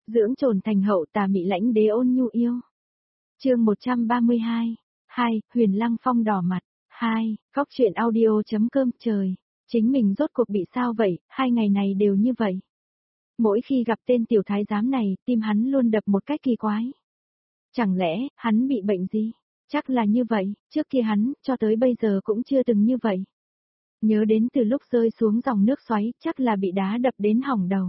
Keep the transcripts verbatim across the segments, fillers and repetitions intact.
dưỡng trồn thành hậu tà mị lãnh đế ôn nhu yêu. Chương một trăm ba mươi hai. hai. Huyền Lăng Phong đỏ mặt. hai. Góc truyện audio.com trời. Chính mình rốt cuộc bị sao vậy, hai ngày này đều như vậy. Mỗi khi gặp tên tiểu thái giám này, tim hắn luôn đập một cách kỳ quái. Chẳng lẽ, hắn bị bệnh gì? Chắc là như vậy, trước kia hắn, cho tới bây giờ cũng chưa từng như vậy. Nhớ đến từ lúc rơi xuống dòng nước xoáy, chắc là bị đá đập đến hỏng đầu.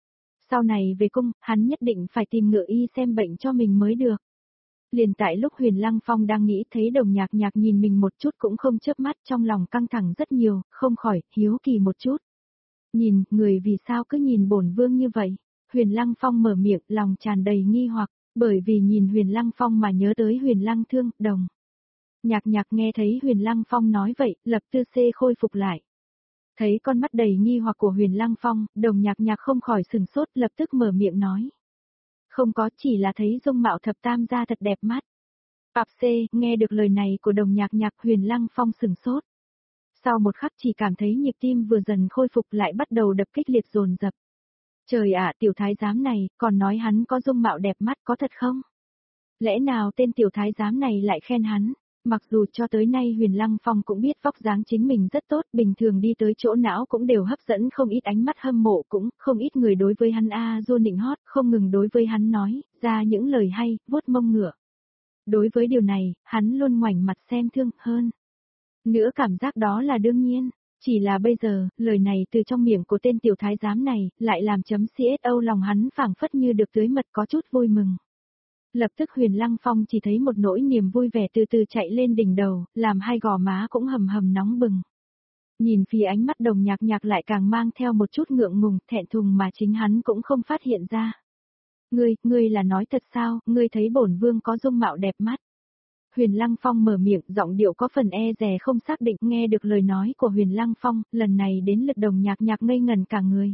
Sau này về cung, hắn nhất định phải tìm ngựa y xem bệnh cho mình mới được. Liền tại lúc Huyền Lăng Phong đang nghĩ thấy Đồng Nhạc Nhạc nhìn mình một chút cũng không chớp mắt, trong lòng căng thẳng rất nhiều, không khỏi, hiếu kỳ một chút. Nhìn, người vì sao cứ nhìn bổn vương như vậy? Huyền Lăng Phong mở miệng, lòng tràn đầy nghi hoặc, bởi vì nhìn Huyền Lăng Phong mà nhớ tới Huyền Lăng Thương, Đồng. Nhạc Nhạc nghe thấy Huyền Lăng Phong nói vậy, lập tư xê khôi phục lại. Thấy con mắt đầy nghi hoặc của Huyền Lăng Phong, Đồng Nhạc Nhạc không khỏi sừng sốt, lập tức mở miệng nói. Không có, chỉ là thấy dung mạo thập tam gia thật đẹp mắt. Bạp xê, nghe được lời này của Đồng Nhạc Nhạc, Huyền Lăng Phong sừng sốt. Sau một khắc chỉ cảm thấy nhịp tim vừa dần khôi phục lại bắt đầu đập kịch liệt dồn dập. Trời ạ, tiểu thái giám này, còn nói hắn có dung mạo đẹp mắt có thật không? Lẽ nào tên tiểu thái giám này lại khen hắn? Mặc dù cho tới nay Huyền Lăng Phong cũng biết vóc dáng chính mình rất tốt, bình thường đi tới chỗ não cũng đều hấp dẫn không ít ánh mắt hâm mộ, cũng không ít người đối với hắn a du nịnh hót, không ngừng đối với hắn nói ra những lời hay, vuốt mông ngựa. Đối với điều này, hắn luôn ngoảnh mặt xem thương hơn. Nữa cảm giác đó là đương nhiên, chỉ là bây giờ, lời này từ trong miệng của tên tiểu thái giám này, lại làm chấm xô lòng hắn phảng phất như được tưới mật có chút vui mừng. Lập tức Huyền Lăng Phong chỉ thấy một nỗi niềm vui vẻ từ từ chạy lên đỉnh đầu, làm hai gò má cũng hầm hầm nóng bừng. Nhìn phía ánh mắt Đồng Nhạc Nhạc lại càng mang theo một chút ngượng ngùng, thẹn thùng mà chính hắn cũng không phát hiện ra. Ngươi, ngươi là nói thật sao, ngươi thấy bổn vương có dung mạo đẹp mắt. Huyền Lăng Phong mở miệng, giọng điệu có phần e dè không xác định, nghe được lời nói của Huyền Lăng Phong, lần này đến lượt Đồng Nhạc Nhạc ngây ngần cả người.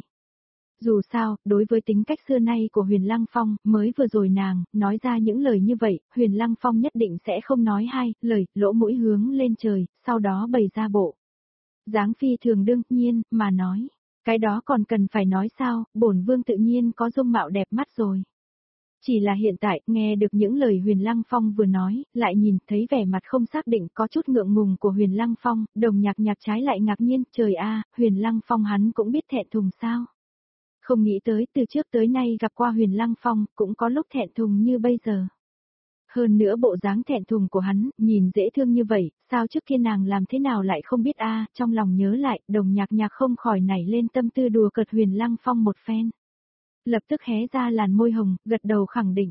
Dù sao, đối với tính cách xưa nay của Huyền Lăng Phong, mới vừa rồi nàng, nói ra những lời như vậy, Huyền Lăng Phong nhất định sẽ không nói hai lời, lỗ mũi hướng lên trời, sau đó bày ra bộ. Dáng phi thường đương nhiên, mà nói, cái đó còn cần phải nói sao, bổn vương tự nhiên có dung mạo đẹp mắt rồi. Chỉ là hiện tại, nghe được những lời Huyền Lăng Phong vừa nói, lại nhìn thấy vẻ mặt không xác định có chút ngượng ngùng của Huyền Lăng Phong, Đồng Nhạc Nhạc trái lại ngạc nhiên, trời a, Huyền Lăng Phong hắn cũng biết thẹn thùng sao. Không nghĩ tới từ trước tới nay gặp qua Huyền Lăng Phong, cũng có lúc thẹn thùng như bây giờ. Hơn nữa bộ dáng thẹn thùng của hắn, nhìn dễ thương như vậy, sao trước kia nàng làm thế nào lại không biết a, trong lòng nhớ lại, Đồng Nhạc Nhạc không khỏi nảy lên tâm tư đùa cợt Huyền Lăng Phong một phen. Lập tức hé ra làn môi hồng, gật đầu khẳng định.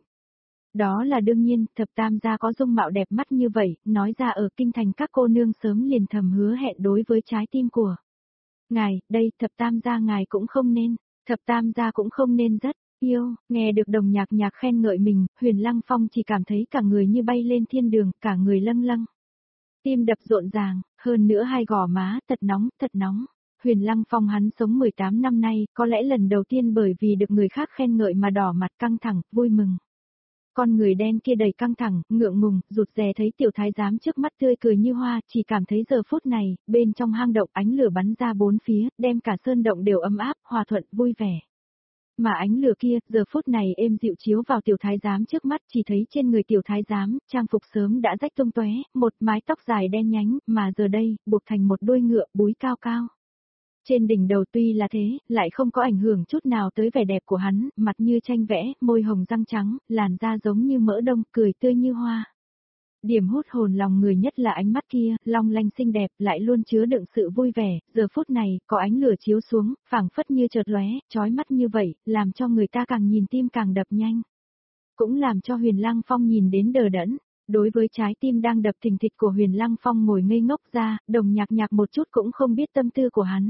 Đó là đương nhiên, thập tam gia có dung mạo đẹp mắt như vậy, nói ra ở kinh thành các cô nương sớm liền thầm hứa hẹn đối với trái tim của. Ngài, đây, thập tam gia ngài cũng không nên. Thập tam gia cũng không nên rất yêu, nghe được Đồng Nhạc Nhạc khen ngợi mình, Huyền Lăng Phong chỉ cảm thấy cả người như bay lên thiên đường, cả người lâng lâng. Tim đập rộn ràng, hơn nữa hai gò má, thật nóng, thật nóng. Huyền Lăng Phong hắn sống mười tám năm nay, có lẽ lần đầu tiên bởi vì được người khác khen ngợi mà đỏ mặt căng thẳng, vui mừng. Con người đen kia đầy căng thẳng, ngượng ngùng, rụt rè thấy tiểu thái giám trước mắt tươi cười như hoa, chỉ cảm thấy giờ phút này, bên trong hang động ánh lửa bắn ra bốn phía, đem cả sơn động đều ấm áp, hòa thuận, vui vẻ. Mà ánh lửa kia, giờ phút này êm dịu chiếu vào tiểu thái giám trước mắt, chỉ thấy trên người tiểu thái giám, trang phục sớm đã rách tung tóe, một mái tóc dài đen nhánh, mà giờ đây, buộc thành một đuôi ngựa, búi cao cao. Trên đỉnh đầu tuy là thế, lại không có ảnh hưởng chút nào tới vẻ đẹp của hắn, mặt như tranh vẽ, môi hồng răng trắng, làn da giống như mỡ đông, cười tươi như hoa. Điểm hút hồn lòng người nhất là ánh mắt kia, long lanh xinh đẹp, lại luôn chứa đựng sự vui vẻ, giờ phút này, có ánh lửa chiếu xuống, phảng phất như chợt lóe, chói mắt như vậy, làm cho người ta càng nhìn tim càng đập nhanh. Cũng làm cho Huyền Lăng Phong nhìn đến đờ đẫn. Đối với trái tim đang đập thình thịch của Huyền Lăng Phong ngồi ngây ngốc ra, Đồng Nhạc Nhạc một chút cũng không biết tâm tư của hắn.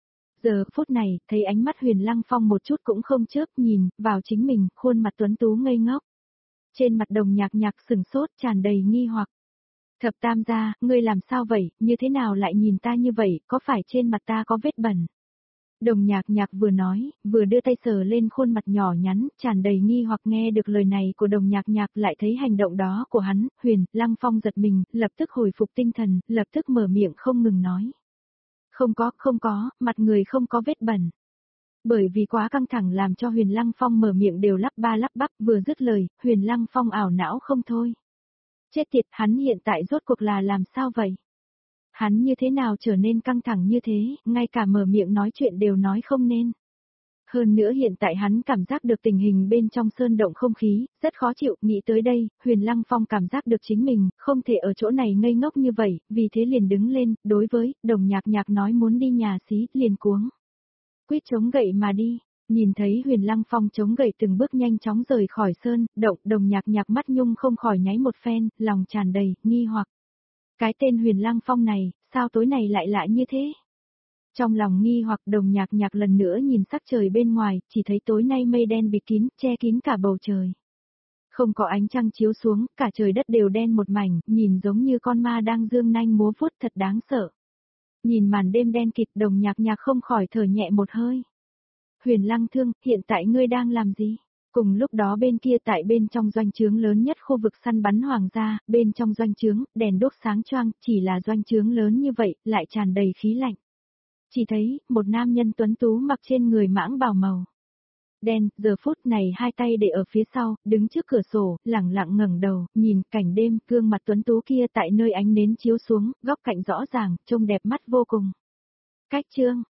Giờ phút này, thấy ánh mắt Huyền Lăng Phong một chút cũng không chớp nhìn, vào chính mình, khuôn mặt tuấn tú ngây ngốc. Trên mặt Đồng Nhạc Nhạc sừng sốt tràn đầy nghi hoặc. Thập tam gia, ngươi làm sao vậy, như thế nào lại nhìn ta như vậy, có phải trên mặt ta có vết bẩn? Đồng Nhạc Nhạc vừa nói, vừa đưa tay sờ lên khuôn mặt nhỏ nhắn, tràn đầy nghi hoặc nghe được lời này của Đồng Nhạc Nhạc lại thấy hành động đó của hắn, Huyền Lăng Phong giật mình, lập tức hồi phục tinh thần, lập tức mở miệng không ngừng nói. Không có, không có, mặt người không có vết bẩn. Bởi vì quá căng thẳng làm cho Huyền Lăng Phong mở miệng đều lắp ba lắp bắp, vừa dứt lời, Huyền Lăng Phong ảo não không thôi. Chết tiệt, hắn hiện tại rốt cuộc là làm sao vậy? Hắn như thế nào trở nên căng thẳng như thế, ngay cả mở miệng nói chuyện đều nói không nên. Hơn nữa hiện tại hắn cảm giác được tình hình bên trong sơn động không khí, rất khó chịu, nghĩ tới đây, Huyền Lăng Phong cảm giác được chính mình, không thể ở chỗ này ngây ngốc như vậy, vì thế liền đứng lên, đối với, Đồng Nhạc Nhạc nói muốn đi nhà xí, liền cuống. Quyết chống gậy mà đi, nhìn thấy Huyền Lăng Phong chống gậy từng bước nhanh chóng rời khỏi sơn, động, Đồng Nhạc Nhạc mắt nhung không khỏi nháy một phen, lòng tràn đầy, nghi hoặc. Cái tên Huyền Lăng Phong này, sao tối này lại lạ như thế? Trong lòng nghi hoặc Đồng Nhạc Nhạc lần nữa nhìn sắc trời bên ngoài, chỉ thấy tối nay mây đen bịt kín, che kín cả bầu trời. Không có ánh trăng chiếu xuống, cả trời đất đều đen một mảnh, nhìn giống như con ma đang dương nanh múa vuốt, thật đáng sợ. Nhìn màn đêm đen kịt, Đồng Nhạc Nhạc không khỏi thở nhẹ một hơi. Huyền Lăng Thương, hiện tại ngươi đang làm gì? Cùng lúc đó bên kia tại bên trong doanh trướng lớn nhất khu vực săn bắn hoàng gia, bên trong doanh trướng, đèn đốt sáng choang, chỉ là doanh trướng lớn như vậy, lại tràn đầy khí lạnh. Chỉ thấy, một nam nhân tuấn tú mặc trên người mãng bào màu đen, giờ phút này hai tay để ở phía sau, đứng trước cửa sổ, lẳng lặng ngẩng đầu, nhìn cảnh đêm, gương mặt tuấn tú kia tại nơi ánh nến chiếu xuống, góc cạnh rõ ràng, trông đẹp mắt vô cùng. Cách chương